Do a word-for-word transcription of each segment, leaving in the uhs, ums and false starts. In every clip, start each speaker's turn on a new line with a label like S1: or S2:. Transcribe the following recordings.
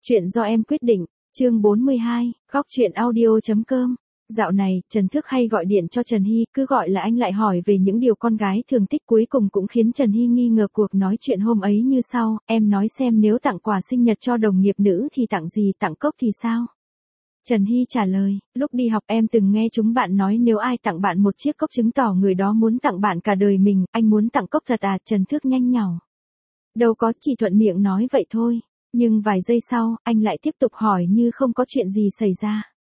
S1: Chuyện do em quyết định, chương bốn mươi hai, góc chuyện audio.com. Dạo này, Trần Thức hay gọi điện cho Trần Hy, cứ gọi là anh lại hỏi về những điều con gái thường thích, cuối cùng cũng khiến Trần Hy nghi ngờ cuộc nói chuyện hôm ấy như sau: em nói xem nếu tặng quà sinh nhật cho đồng nghiệp nữ thì tặng gì, tặng cốc thì sao? Trần Hy trả lời, lúc đi học em từng nghe chúng bạn nói nếu ai tặng bạn một chiếc cốc chứng tỏ người đó muốn tặng bạn cả đời mình, anh muốn tặng cốc thật à? Trần Thức nhanh nhảu. Đâu có, chỉ thuận miệng nói vậy thôi. Nhưng vài giây sau, anh lại tiếp tục hỏi như không có chuyện gì xảy ra.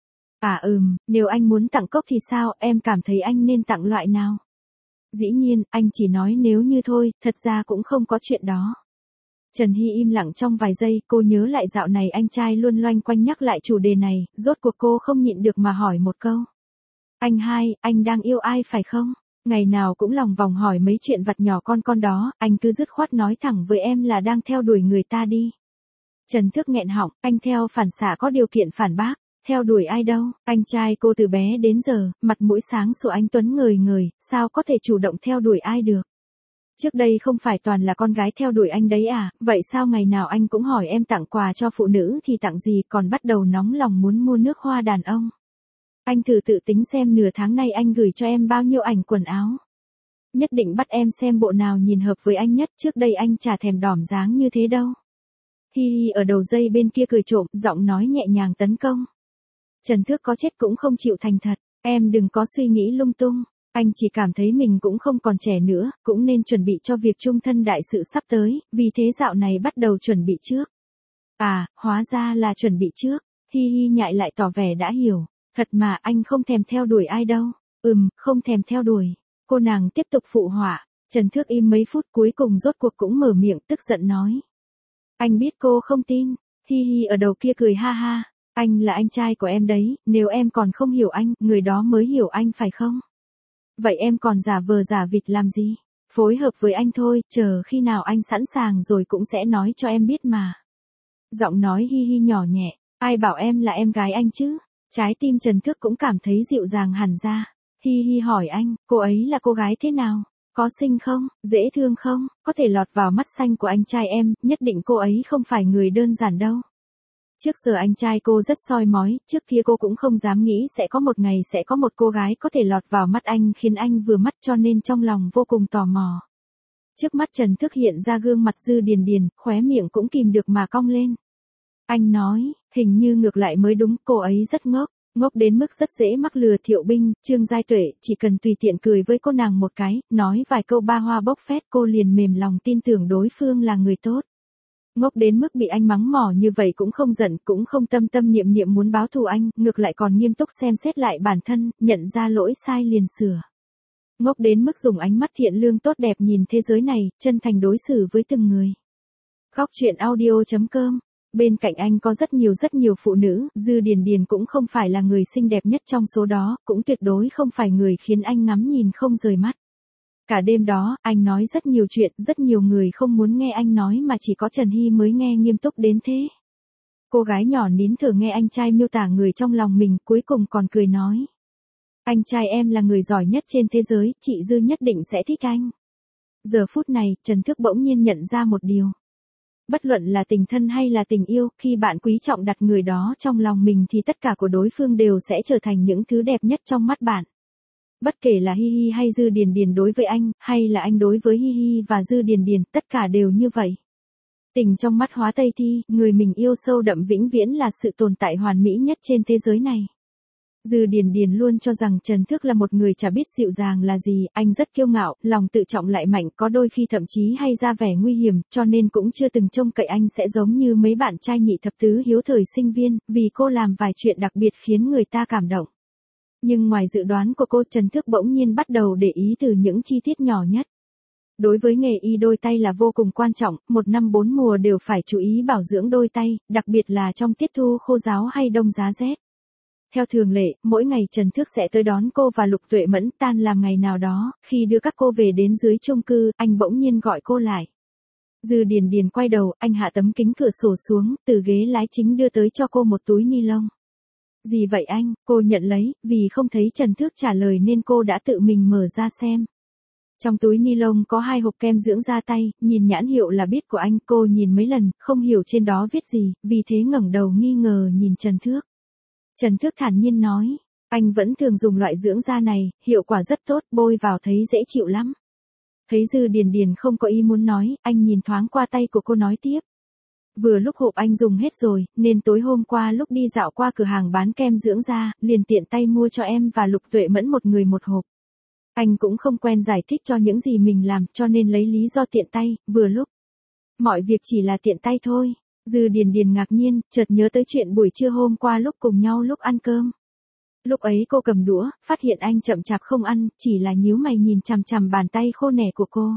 S1: À ừm, nếu anh muốn tặng cốc thì sao, em cảm thấy anh nên tặng loại nào? Dĩ nhiên, anh chỉ nói nếu như thôi, thật ra cũng không có chuyện đó. Trần Hy im lặng trong vài giây, cô nhớ lại dạo này anh trai luôn loanh quanh nhắc lại chủ đề này, rốt cuộc cô không nhịn được mà hỏi một câu. Anh hai, anh đang yêu ai phải không? Ngày nào cũng lòng vòng hỏi mấy chuyện vặt nhỏ con con đó, anh cứ dứt khoát nói thẳng với em là đang theo đuổi người ta đi. Trần Thức nghẹn họng, anh theo phản xạ có điều kiện phản bác, theo đuổi ai đâu, anh trai cô từ bé đến giờ, mặt mũi sáng sủa anh tuấn ngời ngời, sao có thể chủ động theo đuổi ai được. Trước đây không phải toàn là con gái theo đuổi anh đấy à, vậy sao ngày nào anh cũng hỏi em tặng quà cho phụ nữ thì tặng gì, còn bắt đầu nóng lòng muốn mua nước hoa đàn ông. Anh thử tự tính xem nửa tháng nay anh gửi cho em bao nhiêu ảnh quần áo. Nhất định bắt em xem bộ nào nhìn hợp với anh nhất, trước đây anh chả thèm đỏm dáng như thế đâu. Hi hi ở đầu dây bên kia cười trộm, giọng nói nhẹ nhàng tấn công. Trần Thức có chết cũng không chịu thành thật, em đừng có suy nghĩ lung tung, anh chỉ cảm thấy mình cũng không còn trẻ nữa, cũng nên chuẩn bị cho việc chung thân đại sự sắp tới, vì thế dạo này bắt đầu chuẩn bị trước. À, hóa ra là chuẩn bị trước, hi hi nhại lại tỏ vẻ đã hiểu, thật mà anh không thèm theo đuổi ai đâu, ừm, không thèm theo đuổi, cô nàng tiếp tục phụ họa. Trần Thức im mấy phút cuối cùng rốt cuộc cũng mở miệng tức giận nói. Anh biết cô không tin, hi hi ở đầu kia cười ha ha, anh là anh trai của em đấy, nếu em còn không hiểu anh, người đó mới hiểu anh phải không? Vậy em còn giả vờ giả vịt làm gì? Phối hợp với anh thôi, chờ khi nào anh sẵn sàng rồi cũng sẽ nói cho em biết mà. Giọng nói hi hi nhỏ nhẹ, ai bảo em là em gái anh chứ? Trái tim Trần Thức cũng cảm thấy dịu dàng hẳn ra. Hi hi hỏi anh, cô ấy là cô gái thế nào? Có xinh không, dễ thương không, có thể lọt vào mắt xanh của anh trai em, nhất định cô ấy không phải người đơn giản đâu. Trước giờ anh trai cô rất soi mói, trước kia cô cũng không dám nghĩ sẽ có một ngày sẽ có một cô gái có thể lọt vào mắt anh khiến anh vừa mắt, cho nên trong lòng vô cùng tò mò. Trước mắt Trần Thức hiện ra gương mặt Dư Điền Điền, khóe miệng cũng kìm được mà cong lên. Anh nói, hình như ngược lại mới đúng, cô ấy rất ngốc. Ngốc đến mức rất dễ mắc lừa. Thiệu Binh, Trương Giai Tuệ, chỉ cần tùy tiện cười với cô nàng một cái, nói vài câu ba hoa bốc phét cô liền mềm lòng tin tưởng đối phương là người tốt. Ngốc đến mức bị anh mắng mỏ như vậy cũng không giận, cũng không tâm tâm niệm niệm muốn báo thù anh, ngược lại còn nghiêm túc xem xét lại bản thân, nhận ra lỗi sai liền sửa. Ngốc đến mức dùng ánh mắt thiện lương tốt đẹp nhìn thế giới này, chân thành đối xử với từng người. Góc chuyện audio.com. Bên cạnh anh có rất nhiều rất nhiều phụ nữ, Dư Điền Điền cũng không phải là người xinh đẹp nhất trong số đó, cũng tuyệt đối không phải người khiến anh ngắm nhìn không rời mắt. Cả đêm đó, anh nói rất nhiều chuyện, rất nhiều người không muốn nghe anh nói mà chỉ có Trần Hy mới nghe nghiêm túc đến thế. Cô gái nhỏ nín thở nghe anh trai miêu tả người trong lòng mình, cuối cùng còn cười nói. Anh trai em là người giỏi nhất trên thế giới, chị Dư nhất định sẽ thích anh. Giờ phút này, Trần Thức bỗng nhiên nhận ra một điều. Bất luận là tình thân hay là tình yêu, khi bạn quý trọng đặt người đó trong lòng mình thì tất cả của đối phương đều sẽ trở thành những thứ đẹp nhất trong mắt bạn. Bất kể là Hi Hi hay Dư Điền Điền đối với anh, hay là anh đối với Hi Hi và Dư Điền Điền, tất cả đều như vậy. Tình trong mắt Hóa Tây Thi, người mình yêu sâu đậm vĩnh viễn là sự tồn tại hoàn mỹ nhất trên thế giới này. Dư Điền Điền luôn cho rằng Trần Thức là một người chả biết dịu dàng là gì, anh rất kiêu ngạo, lòng tự trọng lại mạnh, có đôi khi thậm chí hay ra vẻ nguy hiểm, cho nên cũng chưa từng trông cậy anh sẽ giống như mấy bạn trai nhị thập tứ hiếu thời sinh viên, vì cô làm vài chuyện đặc biệt khiến người ta cảm động. Nhưng ngoài dự đoán của cô, Trần Thức bỗng nhiên bắt đầu để ý từ những chi tiết nhỏ nhất. Đối với nghề y đôi tay là vô cùng quan trọng, một năm bốn mùa đều phải chú ý bảo dưỡng đôi tay, đặc biệt là trong tiết thu khô ráo hay đông giá rét. Theo thường lệ, mỗi ngày Trần Thức sẽ tới đón cô và Lục Tuệ Mẫn, tan làm ngày nào đó, khi đưa các cô về đến dưới chung cư, anh bỗng nhiên gọi cô lại. Dư Điền Điền quay đầu, anh hạ tấm kính cửa sổ xuống, từ ghế lái chính đưa tới cho cô một túi ni lông. Gì vậy anh? Cô nhận lấy, vì không thấy Trần Thức trả lời nên cô đã tự mình mở ra xem. Trong túi ni lông có hai hộp kem dưỡng da tay, nhìn nhãn hiệu là biết của anh, cô nhìn mấy lần, không hiểu trên đó viết gì, vì thế ngẩng đầu nghi ngờ nhìn Trần Thước. Trần Thước thản nhiên nói, anh vẫn thường dùng loại dưỡng da này, hiệu quả rất tốt, bôi vào thấy dễ chịu lắm. Thấy Dư Điền Điền không có ý muốn nói, anh nhìn thoáng qua tay của cô nói tiếp. Vừa lúc hộp anh dùng hết rồi, nên tối hôm qua lúc đi dạo qua cửa hàng bán kem dưỡng da, liền tiện tay mua cho em và Lục Tuệ Mẫn một người một hộp. Anh cũng không quen giải thích cho những gì mình làm, cho nên lấy lý do tiện tay, vừa lúc. Mọi việc chỉ là tiện tay thôi. Dư Điền Điền ngạc nhiên, chợt nhớ tới chuyện buổi trưa hôm qua lúc cùng nhau lúc ăn cơm. Lúc ấy cô cầm đũa, phát hiện anh chậm chạp không ăn, chỉ là nhíu mày nhìn chằm chằm bàn tay khô nẻ của cô.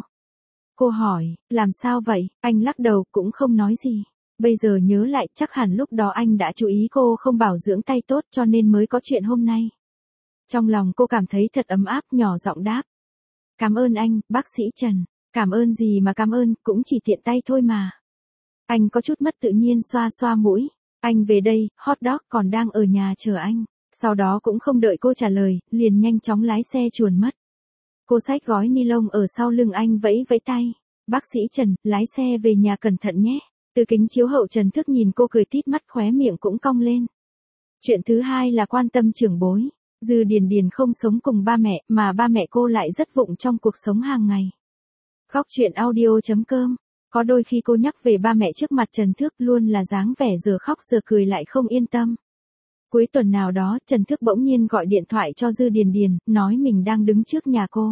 S1: Cô hỏi, làm sao vậy? Anh lắc đầu, cũng không nói gì. Bây giờ nhớ lại, chắc hẳn lúc đó anh đã chú ý cô không bảo dưỡng tay tốt cho nên mới có chuyện hôm nay. Trong lòng cô cảm thấy thật ấm áp, nhỏ giọng đáp. Cảm ơn anh, bác sĩ Trần. Cảm ơn gì mà cảm ơn, cũng chỉ tiện tay thôi mà. Anh có chút mất tự nhiên xoa xoa mũi. Anh về đây, hot dog còn đang ở nhà chờ anh. Sau đó cũng không đợi cô trả lời, liền nhanh chóng lái xe chuồn mất. Cô xách gói ni lông ở sau lưng anh vẫy vẫy tay. Bác sĩ Trần, lái xe về nhà cẩn thận nhé. Từ kính chiếu hậu Trần Thước nhìn cô cười tít mắt, khóe miệng cũng cong lên. Chuyện thứ hai là quan tâm trưởng bối. Dư Điền Điền không sống cùng ba mẹ, mà ba mẹ cô lại rất vụng trong cuộc sống hàng ngày. Góc truyện audio chấm com. Có đôi khi cô nhắc về ba mẹ trước mặt Trần Thước luôn là dáng vẻ giờ khóc giờ cười lại không yên tâm. Cuối tuần nào đó, Trần Thước bỗng nhiên gọi điện thoại cho Dư Điền Điền, nói mình đang đứng trước nhà cô.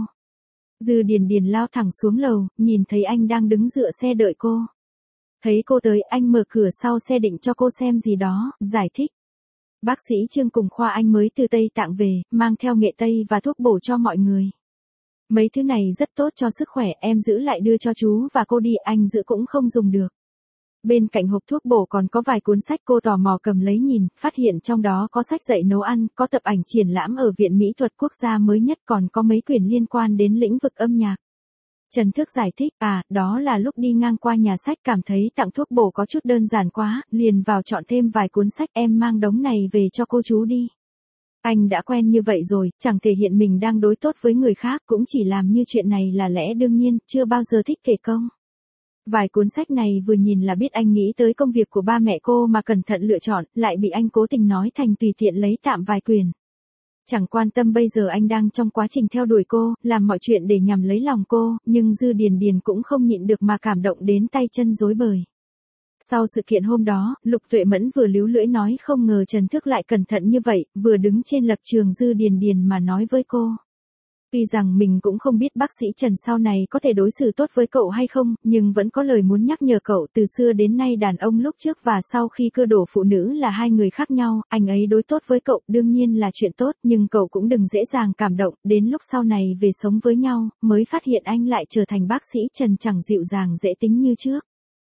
S1: Dư Điền Điền lao thẳng xuống lầu, nhìn thấy anh đang đứng dựa xe đợi cô. Thấy cô tới, anh mở cửa sau xe định cho cô xem gì đó, giải thích. Bác sĩ Trương cùng khoa anh mới từ Tây Tạng về, mang theo nghệ tây và thuốc bổ cho mọi người. Mấy thứ này rất tốt cho sức khỏe, em giữ lại đưa cho chú và cô đi, anh giữ cũng không dùng được. Bên cạnh hộp thuốc bổ còn có vài cuốn sách, cô tò mò cầm lấy nhìn, phát hiện trong đó có sách dạy nấu ăn, có tập ảnh triển lãm ở Viện Mỹ thuật Quốc gia mới nhất, còn có mấy quyển liên quan đến lĩnh vực âm nhạc. Trần Thước giải thích, à, đó là lúc đi ngang qua nhà sách cảm thấy tặng thuốc bổ có chút đơn giản quá, liền vào chọn thêm vài cuốn sách, em mang đống này về cho cô chú đi. Anh đã quen như vậy rồi, chẳng thể hiện mình đang đối tốt với người khác, cũng chỉ làm như chuyện này là lẽ đương nhiên, chưa bao giờ thích kể công. Vài cuốn sách này vừa nhìn là biết anh nghĩ tới công việc của ba mẹ cô mà cẩn thận lựa chọn, lại bị anh cố tình nói thành tùy tiện lấy tạm vài quyển. Chẳng quan tâm bây giờ anh đang trong quá trình theo đuổi cô, làm mọi chuyện để nhằm lấy lòng cô, nhưng Dư Điền Điền cũng không nhịn được mà cảm động đến tay chân rối bời. Sau sự kiện hôm đó, Lục Tuệ Mẫn vừa líu lưỡi nói không ngờ Trần Thước lại cẩn thận như vậy, vừa đứng trên lập trường Dư Điền Điền mà nói với cô. Tuy rằng mình cũng không biết bác sĩ Trần sau này có thể đối xử tốt với cậu hay không, nhưng vẫn có lời muốn nhắc nhở cậu, từ xưa đến nay đàn ông lúc trước và sau khi cưa đổ phụ nữ là hai người khác nhau, anh ấy đối tốt với cậu đương nhiên là chuyện tốt, nhưng cậu cũng đừng dễ dàng cảm động, đến lúc sau này về sống với nhau, mới phát hiện anh lại trở thành bác sĩ Trần chẳng dịu dàng dễ tính như trước.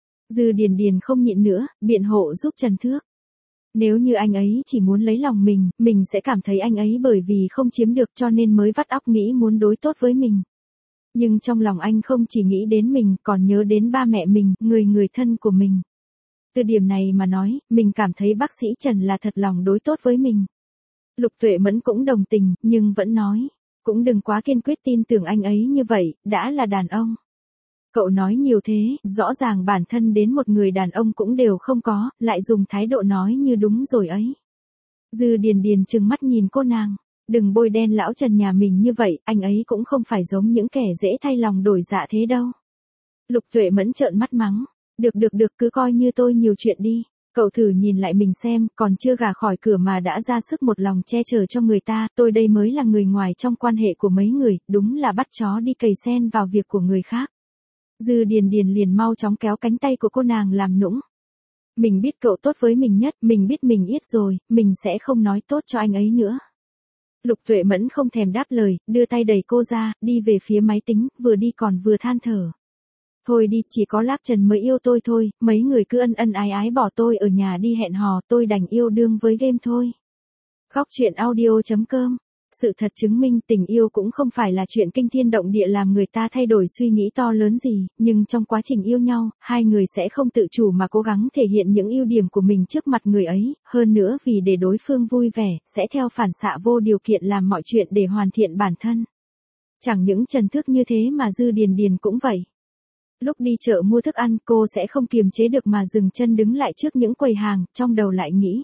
S1: Dư Điền Điền không nhịn nữa, biện hộ giúp Trần Thước. Nếu như anh ấy chỉ muốn lấy lòng mình, mình sẽ cảm thấy anh ấy bởi vì không chiếm được cho nên mới vắt óc nghĩ muốn đối tốt với mình. Nhưng trong lòng anh không chỉ nghĩ đến mình, còn nhớ đến ba mẹ mình, người người thân của mình. Từ điểm này mà nói, mình cảm thấy bác sĩ Trần là thật lòng đối tốt với mình. Lục Tuệ Mẫn cũng đồng tình, nhưng vẫn nói, cũng đừng quá kiên quyết tin tưởng anh ấy như vậy, đã là đàn ông. Cậu nói nhiều thế, rõ ràng bản thân đến một người đàn ông cũng đều không có, lại dùng thái độ nói như đúng rồi ấy. Dư Điền Điền trừng mắt nhìn cô nàng, đừng bôi đen lão Trần nhà mình như vậy, anh ấy cũng không phải giống những kẻ dễ thay lòng đổi dạ thế đâu. Lục Tuệ Mẫn trợn mắt mắng, được được được cứ coi như tôi nhiều chuyện đi. Cậu thử nhìn lại mình xem, còn chưa gả khỏi cửa mà đã ra sức một lòng che chở cho người ta, tôi đây mới là người ngoài trong quan hệ của mấy người, đúng là bắt chó đi cày sen vào việc của người khác. Dư Điền Điền liền mau chóng kéo cánh tay của cô nàng làm nũng. Mình biết cậu tốt với mình nhất, mình biết mình ít rồi, mình sẽ không nói tốt cho anh ấy nữa. Lục Tuệ Mẫn không thèm đáp lời, đưa tay đẩy cô ra, đi về phía máy tính, vừa đi còn vừa than thở. Thôi đi, chỉ có Lác Trần mới yêu tôi thôi, mấy người cứ ân ân ái ái bỏ tôi ở nhà đi hẹn hò, tôi đành yêu đương với game thôi. Góc truyện audio chấm com. Sự thật chứng minh tình yêu cũng không phải là chuyện kinh thiên động địa làm người ta thay đổi suy nghĩ to lớn gì, nhưng trong quá trình yêu nhau, hai người sẽ không tự chủ mà cố gắng thể hiện những ưu điểm của mình trước mặt người ấy, hơn nữa vì để đối phương vui vẻ, sẽ theo phản xạ vô điều kiện làm mọi chuyện để hoàn thiện bản thân. Chẳng những Trần Thức như thế mà Dư Điền Điền cũng vậy. Lúc đi chợ mua thức ăn cô sẽ không kiềm chế được mà dừng chân đứng lại trước những quầy hàng, trong đầu lại nghĩ.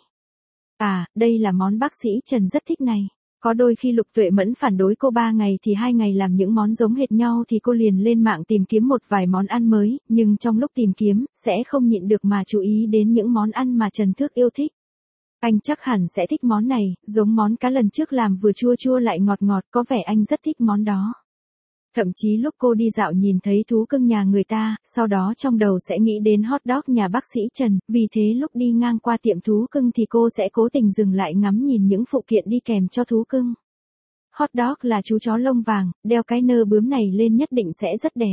S1: À, đây là món bác sĩ Trần rất thích này. Có đôi khi Lục Tuệ Mẫn phản đối cô ba ngày thì hai ngày làm những món giống hệt nhau thì cô liền lên mạng tìm kiếm một vài món ăn mới, nhưng trong lúc tìm kiếm, sẽ không nhịn được mà chú ý đến những món ăn mà Trần Thước yêu thích. Anh chắc hẳn sẽ thích món này, giống món cá lần trước làm vừa chua chua lại ngọt ngọt, có vẻ anh rất thích món đó. Thậm chí lúc cô đi dạo nhìn thấy thú cưng nhà người ta, sau đó trong đầu sẽ nghĩ đến hot dog nhà bác sĩ Trần, vì thế lúc đi ngang qua tiệm thú cưng thì cô sẽ cố tình dừng lại ngắm nhìn những phụ kiện đi kèm cho thú cưng. Hot dog là chú chó lông vàng, đeo cái nơ bướm này lên nhất định sẽ rất đẹp.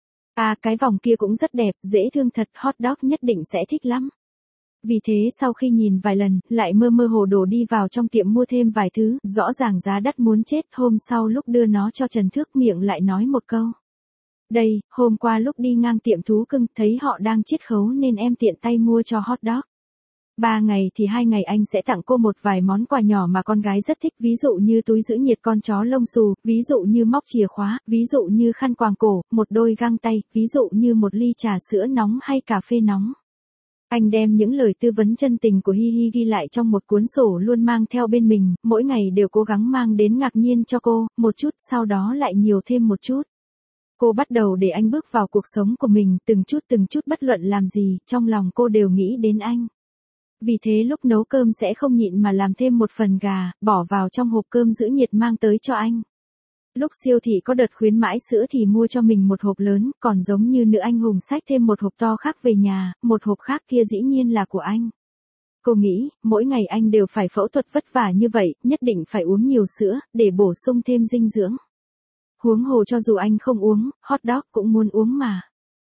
S1: À, cái vòng kia cũng rất đẹp, dễ thương thật, hot dog nhất định sẽ thích lắm. Vì thế sau khi nhìn vài lần, lại mơ mơ hồ đồ đi vào trong tiệm mua thêm vài thứ, rõ ràng giá đắt muốn chết, hôm sau lúc đưa nó cho Trần Thước miệng lại nói một câu. Đây, hôm qua lúc đi ngang tiệm thú cưng, thấy họ đang chiết khấu nên em tiện tay mua cho hot dog. Ba ngày thì hai ngày anh sẽ tặng cô một vài món quà nhỏ mà con gái rất thích, ví dụ như túi giữ nhiệt con chó lông xù, ví dụ như móc chìa khóa, ví dụ như khăn quàng cổ, một đôi găng tay, ví dụ như một ly trà sữa nóng hay cà phê nóng. Anh đem những lời tư vấn chân tình của Hi Hi ghi lại trong một cuốn sổ luôn mang theo bên mình, mỗi ngày đều cố gắng mang đến ngạc nhiên cho cô, một chút sau đó lại nhiều thêm một chút. Cô bắt đầu để anh bước vào cuộc sống của mình, từng chút từng chút bất luận làm gì, trong lòng cô đều nghĩ đến anh. Vì thế lúc nấu cơm sẽ không nhịn mà làm thêm một phần gà, bỏ vào trong hộp cơm giữ nhiệt mang tới cho anh. Lúc siêu thị có đợt khuyến mãi sữa thì mua cho mình một hộp lớn, còn giống như nữ anh hùng xách thêm một hộp to khác về nhà, một hộp khác kia dĩ nhiên là của anh. Cô nghĩ, mỗi ngày anh đều phải phẫu thuật vất vả như vậy, nhất định phải uống nhiều sữa, để bổ sung thêm dinh dưỡng. Huống hồ cho dù anh không uống, hot dog cũng muốn uống mà.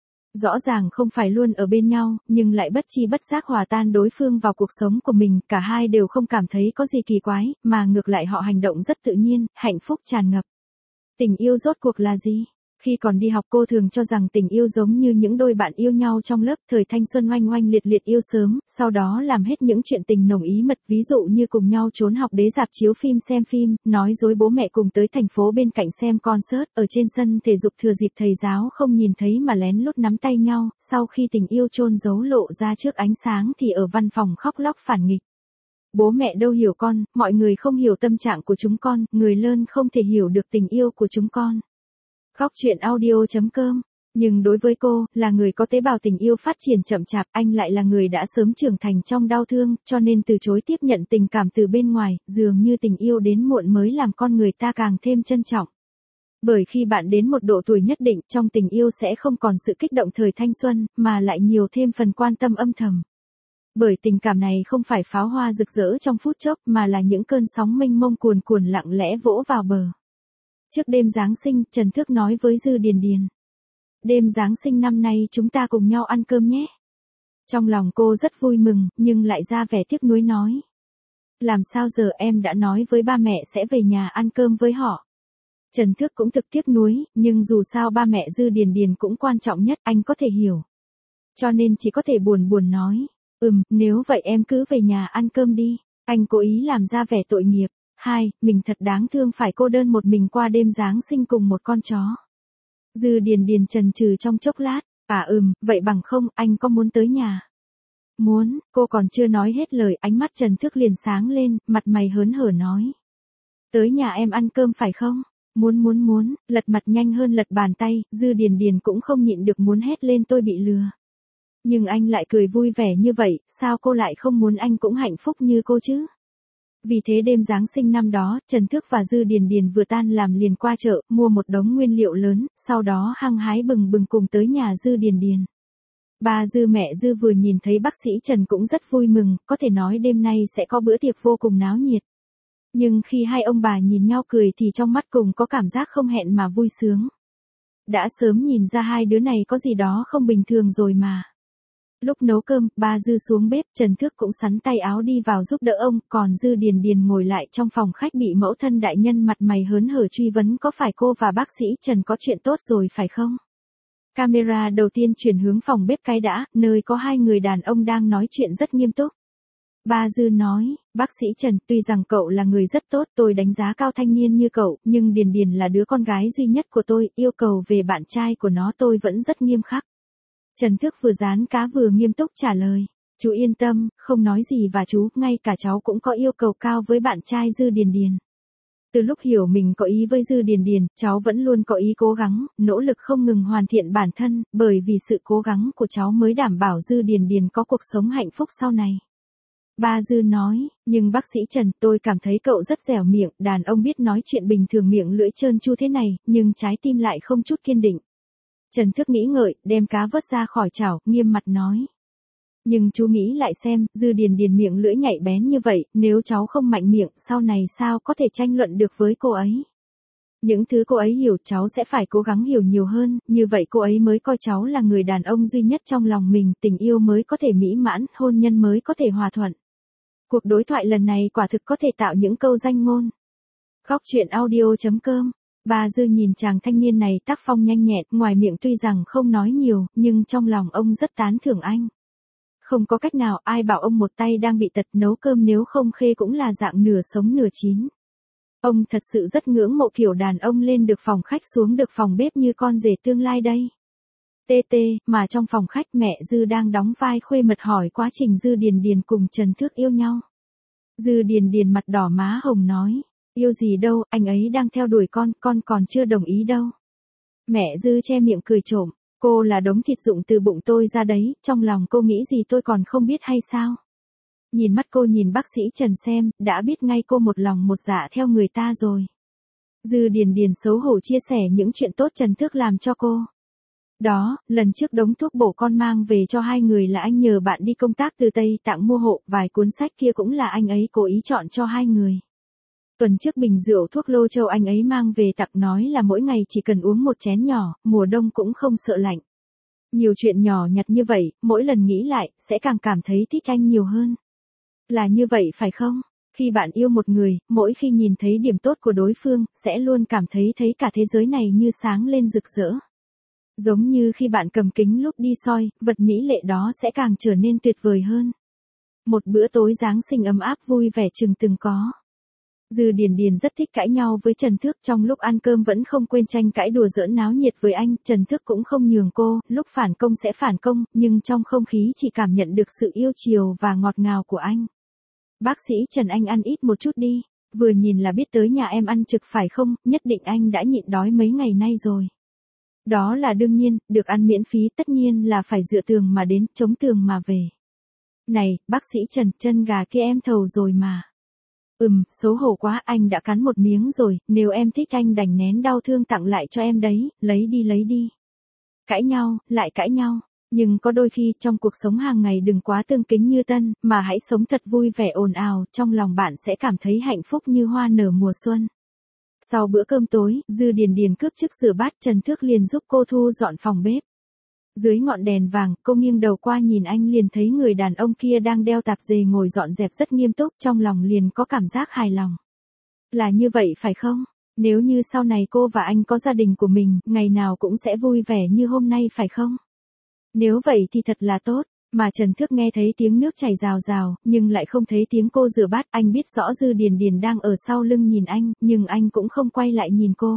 S1: Rõ ràng không phải luôn ở bên nhau, nhưng lại bất chi bất giác hòa tan đối phương vào cuộc sống của mình, cả hai đều không cảm thấy có gì kỳ quái, mà ngược lại họ hành động rất tự nhiên, hạnh phúc tràn ngập. Tình yêu rốt cuộc là gì? Khi còn đi học cô thường cho rằng tình yêu giống như những đôi bạn yêu nhau trong lớp, thời thanh xuân oanh oanh liệt liệt yêu sớm, sau đó làm hết những chuyện tình nồng ý mật, ví dụ như cùng nhau trốn học đế rạp chiếu phim xem phim, nói dối bố mẹ cùng tới thành phố bên cạnh xem concert, ở trên sân thể dục thừa dịp thầy giáo không nhìn thấy mà lén lút nắm tay nhau, sau khi tình yêu chôn giấu lộ ra trước ánh sáng thì ở văn phòng khóc lóc phản nghịch. Bố mẹ đâu hiểu con, mọi người không hiểu tâm trạng của chúng con, người lớn không thể hiểu được tình yêu của chúng con. Góc truyện audio chấm com. Nhưng đối với cô, là người có tế bào tình yêu phát triển chậm chạp, anh lại là người đã sớm trưởng thành trong đau thương, cho nên từ chối tiếp nhận tình cảm từ bên ngoài, dường như tình yêu đến muộn mới làm con người ta càng thêm trân trọng. Bởi khi bạn đến một độ tuổi nhất định, trong tình yêu sẽ không còn sự kích động thời thanh xuân, mà lại nhiều thêm phần quan tâm âm thầm. Bởi tình cảm này không phải pháo hoa rực rỡ trong phút chốc mà là những cơn sóng mênh mông cuồn cuộn lặng lẽ vỗ vào bờ. Trước đêm Giáng sinh, Trần Thước nói với Dư Điền Điền. Đêm Giáng sinh năm nay chúng ta cùng nhau ăn cơm nhé. Trong lòng cô rất vui mừng, nhưng lại ra vẻ tiếc nuối nói. Làm sao giờ em đã nói với ba mẹ sẽ về nhà ăn cơm với họ. Trần Thước cũng thực tiếc nuối, nhưng dù sao ba mẹ Dư Điền Điền cũng quan trọng nhất, anh có thể hiểu. Cho nên chỉ có thể buồn buồn nói. Ừm, nếu vậy em cứ về nhà ăn cơm đi. Anh cố ý làm ra vẻ tội nghiệp. Hai, mình thật đáng thương phải cô đơn một mình qua đêm Giáng sinh cùng một con chó. Dư Điền Điền chần chừ trong chốc lát. À ừm, vậy bằng không, anh có muốn tới nhà? Muốn, cô còn chưa nói hết lời, ánh mắt Trần Thước liền sáng lên, mặt mày hớn hở nói. Tới nhà em ăn cơm phải không? Muốn muốn muốn, lật mặt nhanh hơn lật bàn tay, Dư Điền Điền cũng không nhịn được muốn hét lên tôi bị lừa. Nhưng anh lại cười vui vẻ như vậy, sao cô lại không muốn anh cũng hạnh phúc như cô chứ? Vì thế đêm Giáng sinh năm đó, Trần Thước và Dư Điền Điền vừa tan làm liền qua chợ, mua một đống nguyên liệu lớn, sau đó hăng hái bừng bừng cùng tới nhà Dư Điền Điền. Ba Dư mẹ Dư vừa nhìn thấy bác sĩ Trần cũng rất vui mừng, có thể nói đêm nay sẽ có bữa tiệc vô cùng náo nhiệt. Nhưng khi hai ông bà nhìn nhau cười thì trong mắt cùng có cảm giác không hẹn mà vui sướng. Đã sớm nhìn ra hai đứa này có gì đó không bình thường rồi mà. Lúc nấu cơm, ba Dư xuống bếp, Trần Thước cũng sắn tay áo đi vào giúp đỡ ông, còn Dư Điền Điền ngồi lại trong phòng khách bị mẫu thân đại nhân mặt mày hớn hở truy vấn có phải cô và bác sĩ Trần có chuyện tốt rồi phải không? Camera đầu tiên chuyển hướng phòng bếp cái đã, nơi có hai người đàn ông đang nói chuyện rất nghiêm túc. Ba Dư nói, bác sĩ Trần, tuy rằng cậu là người rất tốt, tôi đánh giá cao thanh niên như cậu, nhưng Điền Điền là đứa con gái duy nhất của tôi, yêu cầu về bạn trai của nó tôi vẫn rất nghiêm khắc. Trần Thức vừa dán cá vừa nghiêm túc trả lời, chú yên tâm, không nói gì và chú, ngay cả cháu cũng có yêu cầu cao với bạn trai Dư Điền Điền. Từ lúc hiểu mình có ý với Dư Điền Điền, cháu vẫn luôn có ý cố gắng, nỗ lực không ngừng hoàn thiện bản thân, bởi vì sự cố gắng của cháu mới đảm bảo Dư Điền Điền có cuộc sống hạnh phúc sau này. Ba Dư nói, nhưng bác sĩ Trần, tôi cảm thấy cậu rất dẻo miệng, đàn ông biết nói chuyện bình thường miệng lưỡi trơn tru thế này, nhưng trái tim lại không chút kiên định. Trần Thức nghĩ ngợi, đem cá vớt ra khỏi chảo, nghiêm mặt nói. Nhưng chú nghĩ lại xem, Dư Điền Điền miệng lưỡi nhạy bén như vậy, nếu cháu không mạnh miệng, sau này sao có thể tranh luận được với cô ấy. Những thứ cô ấy hiểu cháu sẽ phải cố gắng hiểu nhiều hơn, như vậy cô ấy mới coi cháu là người đàn ông duy nhất trong lòng mình, tình yêu mới có thể mỹ mãn, hôn nhân mới có thể hòa thuận. Cuộc đối thoại lần này quả thực có thể tạo những câu danh ngôn. Góc truyện audio chấm com. Bà Dư nhìn chàng thanh niên này tác phong nhanh nhẹn, ngoài miệng tuy rằng không nói nhiều, nhưng trong lòng ông rất tán thưởng anh. Không có cách nào, ai bảo ông một tay đang bị tật nấu cơm nếu không khê cũng là dạng nửa sống nửa chín. Ông thật sự rất ngưỡng mộ kiểu đàn ông lên được phòng khách xuống được phòng bếp như con rể tương lai đây. Tê tê, mà trong phòng khách mẹ Dư đang đóng vai khuê mật hỏi quá trình Dư Điền Điền cùng Trần Thức yêu nhau. Dư Điền Điền mặt đỏ má hồng nói, yêu gì đâu, anh ấy đang theo đuổi con, con còn chưa đồng ý đâu. Mẹ Dư che miệng cười trộm, cô là đống thịt rụng từ bụng tôi ra đấy, trong lòng cô nghĩ gì tôi còn không biết hay sao. Nhìn mắt cô nhìn bác sĩ Trần xem, đã biết ngay cô một lòng một dạ theo người ta rồi. Dư Điền Điền xấu hổ chia sẻ những chuyện tốt Trần Thức làm cho cô. Đó, lần trước đống thuốc bổ con mang về cho hai người là anh nhờ bạn đi công tác từ Tây Tạng mua hộ, vài cuốn sách kia cũng là anh ấy cố ý chọn cho hai người. Tuần trước bình rượu thuốc lô châu anh ấy mang về tặng nói là mỗi ngày chỉ cần uống một chén nhỏ, mùa đông cũng không sợ lạnh. Nhiều chuyện nhỏ nhặt như vậy, mỗi lần nghĩ lại, sẽ càng cảm thấy thích anh nhiều hơn. Là như vậy phải không? Khi bạn yêu một người, mỗi khi nhìn thấy điểm tốt của đối phương, sẽ luôn cảm thấy thấy cả thế giới này như sáng lên rực rỡ. Giống như khi bạn cầm kính lúc đi soi, vật mỹ lệ đó sẽ càng trở nên tuyệt vời hơn. Một bữa tối Giáng sinh ấm áp vui vẻ chừng từng có. Dư Điền Điền rất thích cãi nhau với Trần Thức, trong lúc ăn cơm vẫn không quên tranh cãi đùa giỡn náo nhiệt với anh, Trần Thức cũng không nhường cô, lúc phản công sẽ phản công, nhưng trong không khí chỉ cảm nhận được sự yêu chiều và ngọt ngào của anh. Bác sĩ Trần, anh ăn ít một chút đi, vừa nhìn là biết tới nhà em ăn trực phải không, nhất định anh đã nhịn đói mấy ngày nay rồi. Đó là đương nhiên, được ăn miễn phí tất nhiên là phải dựa tường mà đến, chống tường mà về. Này, bác sĩ Trần, chân gà kia em thầu rồi mà. Ừm, xấu hổ quá, anh đã cắn một miếng rồi, nếu em thích anh đành nén đau thương tặng lại cho em đấy, lấy đi lấy đi. Cãi nhau, lại cãi nhau, nhưng có đôi khi trong cuộc sống hàng ngày đừng quá tương kính như tân, mà hãy sống thật vui vẻ ồn ào, trong lòng bạn sẽ cảm thấy hạnh phúc như hoa nở mùa xuân. Sau bữa cơm tối, Dư Điền Điền cướp chức rửa bát, Trần Thức liền giúp cô thu dọn phòng bếp. Dưới ngọn đèn vàng, cô nghiêng đầu qua nhìn anh liền thấy người đàn ông kia đang đeo tạp dề ngồi dọn dẹp rất nghiêm túc, trong lòng liền có cảm giác hài lòng. Là như vậy phải không? Nếu như sau này cô và anh có gia đình của mình, ngày nào cũng sẽ vui vẻ như hôm nay phải không? Nếu vậy thì thật là tốt. Mà Trần Thức nghe thấy tiếng nước chảy rào rào, nhưng lại không thấy tiếng cô rửa bát, anh biết rõ Dư Điền Điền đang ở sau lưng nhìn anh, nhưng anh cũng không quay lại nhìn cô.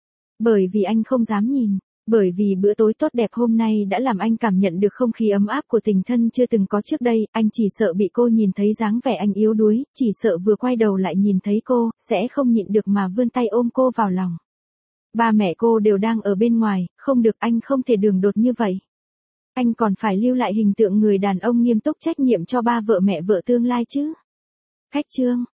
S1: Bởi vì anh không dám nhìn, bởi vì bữa tối tốt đẹp hôm nay đã làm anh cảm nhận được không khí ấm áp của tình thân chưa từng có trước đây, anh chỉ sợ bị cô nhìn thấy dáng vẻ anh yếu đuối, chỉ sợ vừa quay đầu lại nhìn thấy cô, sẽ không nhịn được mà vươn tay ôm cô vào lòng. Ba mẹ cô đều đang ở bên ngoài, không được, anh không thể đường đột như vậy. Anh còn phải lưu lại hình tượng người đàn ông nghiêm túc trách nhiệm cho ba vợ mẹ vợ tương lai chứ. Khách trương,